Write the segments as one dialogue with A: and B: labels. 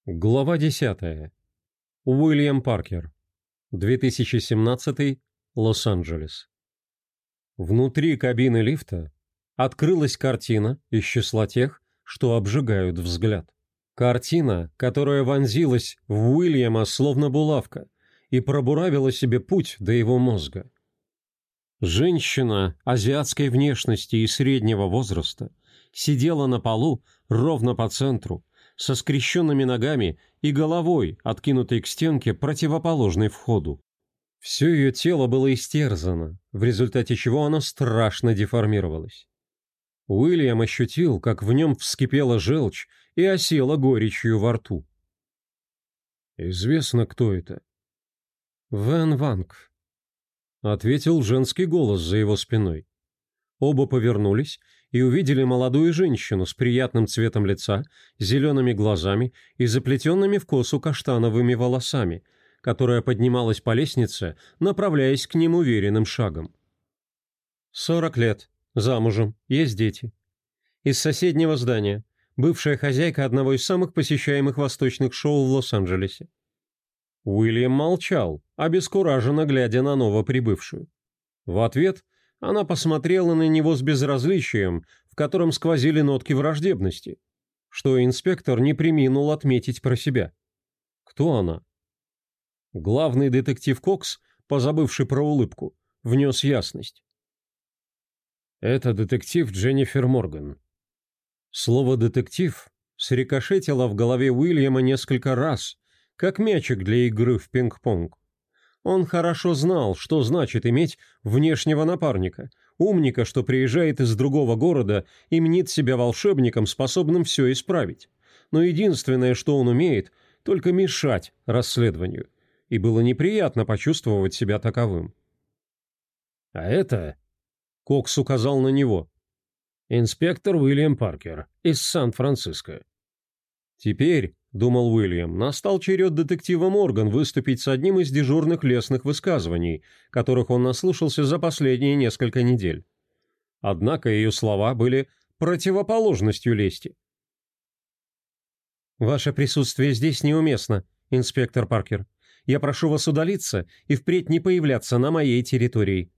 A: Глава 10. Уильям Паркер. 2017. Лос-Анджелес. Внутри кабины лифта открылась картина из числа тех, что обжигают взгляд. Картина, которая вонзилась в Уильяма словно булавка и пробуравила себе путь до его мозга. Женщина азиатской внешности и среднего возраста сидела на полу ровно по центру, со скрещенными ногами и головой, откинутой к стенке, противоположной входу. Все ее тело было истерзано, в результате чего оно страшно деформировалось. Уильям ощутил, как в нем вскипела желчь и осела горечью во рту. «Известно, кто это?» «Вэн Ванг», — ответил женский голос за его спиной. Оба повернулись и увидели молодую женщину с приятным цветом лица, зелеными глазами и заплетенными в косу каштановыми волосами, которая поднималась по лестнице, направляясь к ним уверенным шагом. 40 лет, замужем, есть дети. Из соседнего здания, бывшая хозяйка одного из самых посещаемых восточных шоу в Лос-Анджелесе. Уильям молчал, обескураженно глядя на новоприбывшую. В ответ она посмотрела на него с безразличием, в котором сквозили нотки враждебности, что инспектор не преминул отметить про себя. Кто она? Главный детектив Кокс, позабывший про улыбку, внес ясность. «Это детектив Дженнифер Морган». Слово «детектив» срикошетило в голове Уильяма несколько раз, как мячик для игры в пинг-понг. Он хорошо знал, что значит иметь внешнего напарника, умника, что приезжает из другого города и мнит себя волшебником, способным все исправить. Но единственное, что он умеет, только мешать расследованию. И было неприятно почувствовать себя таковым. «А это...» — Кокс указал на него. «Инспектор Уильям Паркер из Сан-Франциско». Теперь, думал Уильям, настал черед детектива Морган выступить с одним из дежурных лестных высказываний, которых он наслушался за последние несколько недель. Однако ее слова были противоположностью лести. «Ваше присутствие здесь неуместно, инспектор Паркер. Я прошу вас удалиться и впредь не появляться на моей территории».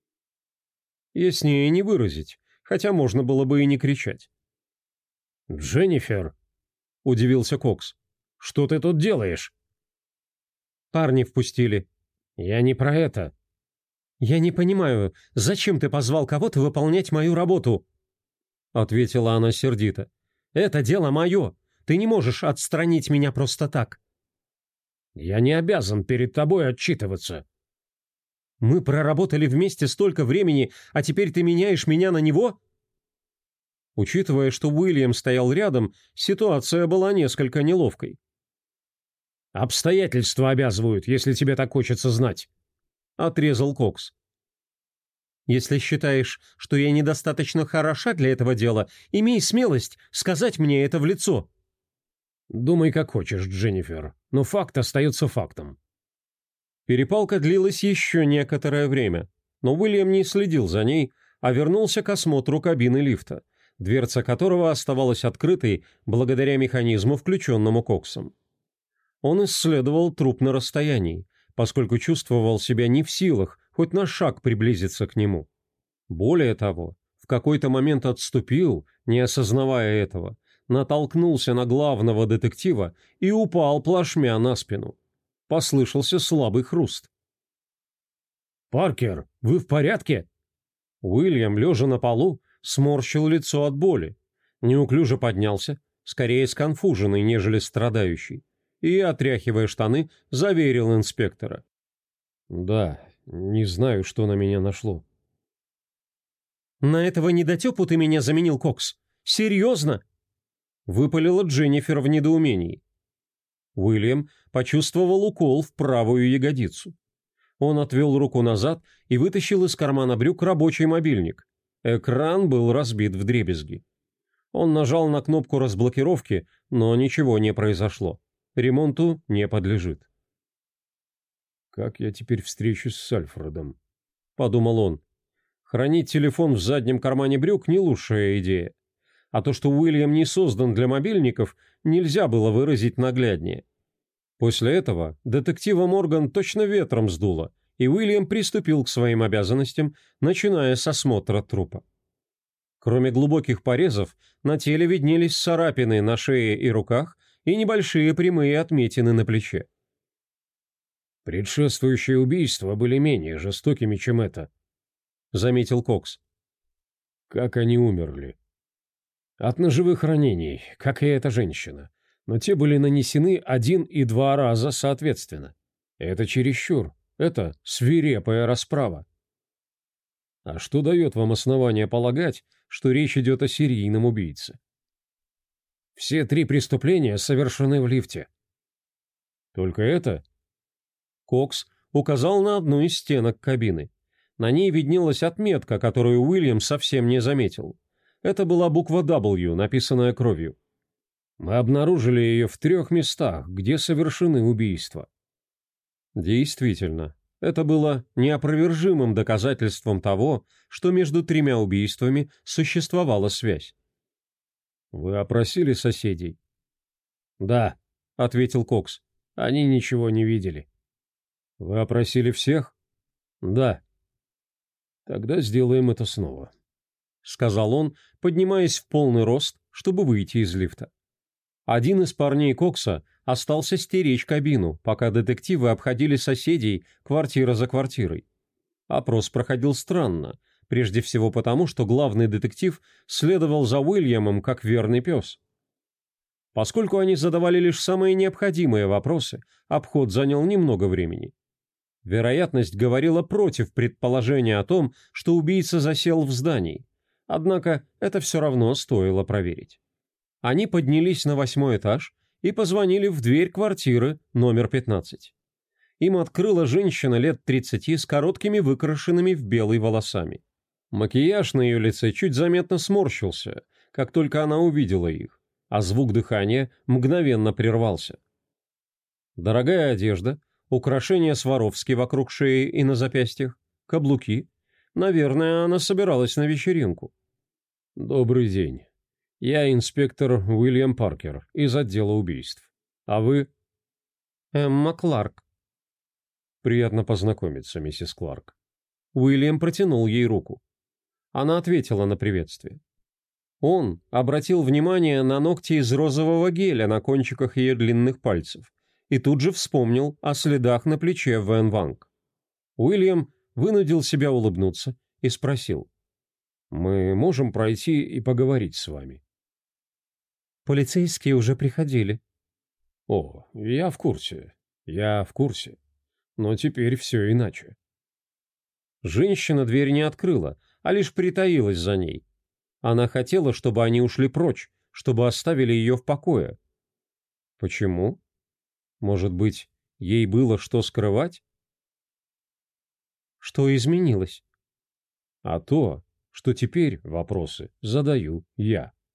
A: Яснее не выразить, хотя можно было бы и не кричать. «Дженнифер», — удивился Кокс, — «что ты тут делаешь?» «Парни впустили». «Я не про это». «Я не понимаю, зачем ты позвал кого-то выполнять мою работу?» — ответила она сердито. «Это дело мое. Ты не можешь отстранить меня просто так». «Я не обязан перед тобой отчитываться». «Мы проработали вместе столько времени, а теперь ты меняешь меня на него?» Учитывая, что Уильям стоял рядом, ситуация была несколько неловкой. «Обстоятельства обязывают, если тебе так хочется знать», — отрезал Кокс. «Если считаешь, что я недостаточно хороша для этого дела, имей смелость сказать мне это в лицо». «Думай, как хочешь, Дженнифер, но факт остается фактом». Перепалка длилась еще некоторое время, но Уильям не следил за ней, а вернулся к осмотру кабины лифта, дверца которого оставалась открытой благодаря механизму, включенному Коксом. Он исследовал труп на расстоянии, поскольку чувствовал себя не в силах хоть на шаг приблизиться к нему. Более того, в какой-то момент отступил, не осознавая этого, натолкнулся на главного детектива и упал плашмя на спину. Послышался слабый хруст. «Паркер, вы в порядке?» Уильям, лежа на полу, сморщил лицо от боли, неуклюже поднялся, скорее сконфуженный, нежели страдающий, и, отряхивая штаны, заверил инспектора. «Да, не знаю, что на меня нашло». «На этого недотепу ты меня заменил, Кокс? Серьезно?» Выпалила Дженнифер в недоумении. Уильям почувствовал укол в правую ягодицу. Он отвел руку назад и вытащил из кармана брюк рабочий мобильник. Экран был разбит вдребезги. Он нажал на кнопку разблокировки, но ничего не произошло. Ремонту не подлежит. «Как я теперь встречусь с Альфредом?» — подумал он. Хранить телефон в заднем кармане брюк — не лучшая идея. а то, что Уильям не создан для мобильников, нельзя было выразить нагляднее. После этого детектива Морган точно ветром сдуло, и Уильям приступил к своим обязанностям, начиная с осмотра трупа. Кроме глубоких порезов, на теле виднелись царапины на шее и руках и небольшие прямые отметины на плече.
B: «Предшествующие убийства были менее жестокими, чем это», — заметил Кокс. «Как они умерли?» «От ножевых ранений, как и эта женщина. Но те были нанесены 1 и 2 раза соответственно. Это чересчур. Это свирепая расправа». «А что дает вам основание полагать, что речь идет о серийном убийце?» «Все 3 преступления совершены в лифте». «Только это?»
A: Кокс указал на одну из стенок кабины. На ней виднелась отметка, которую Уильям совсем не заметил. Это была буква W, написанная кровью.
B: «Мы обнаружили ее в 3 местах, где совершены убийства».
A: Действительно, это было неопровержимым доказательством того, что между 3 убийствами существовала связь.
B: «Вы опросили соседей?»
A: «Да», — ответил Кокс.
B: «Они ничего не видели».
A: «Вы опросили всех?»
B: «Да». «Тогда сделаем это снова»,
A: — сказал он, поднимаясь в полный рост, чтобы выйти из лифта. Один из парней Кокса остался стеречь кабину, пока детективы обходили соседей квартира за квартирой. Опрос проходил странно, прежде всего потому, что главный детектив следовал за Уильямом как верный пес. Поскольку они задавали лишь самые необходимые вопросы, обход занял немного времени. Вероятность говорила против предположения о том, что убийца засел в здании, однако это все равно стоило проверить. Они поднялись на 8-й этаж и позвонили в дверь квартиры номер 15. Им открыла женщина лет 30 с короткими выкрашенными в белый волосами. Макияж на ее лице чуть заметно сморщился, как только она увидела их, а звук дыхания мгновенно прервался. Дорогая одежда, украшения Сваровски вокруг шеи и на запястьях, каблуки. Наверное, она собиралась на вечеринку.
B: «Добрый день. Я инспектор Уильям Паркер из отдела убийств. А вы?»
A: «Эмма Кларк».
B: «Приятно познакомиться, миссис Кларк».
A: Уильям протянул ей руку. Она ответила на приветствие. Он обратил внимание на ногти из розового геля на кончиках ее длинных пальцев и тут же вспомнил о следах на плече Вэн Ванг. Уильям вынудил себя улыбнуться и спросил:
B: «Мы можем пройти и поговорить с вами?»
A: «Полицейские уже приходили».
B: «О, я в курсе. Но теперь все иначе».
A: Женщина дверь не открыла, а лишь притаилась за ней. Она хотела, чтобы они ушли прочь, чтобы оставили ее в покое. Почему? Может быть, ей было что скрывать? Что изменилось?
B: А то, что теперь вопросы задаю я.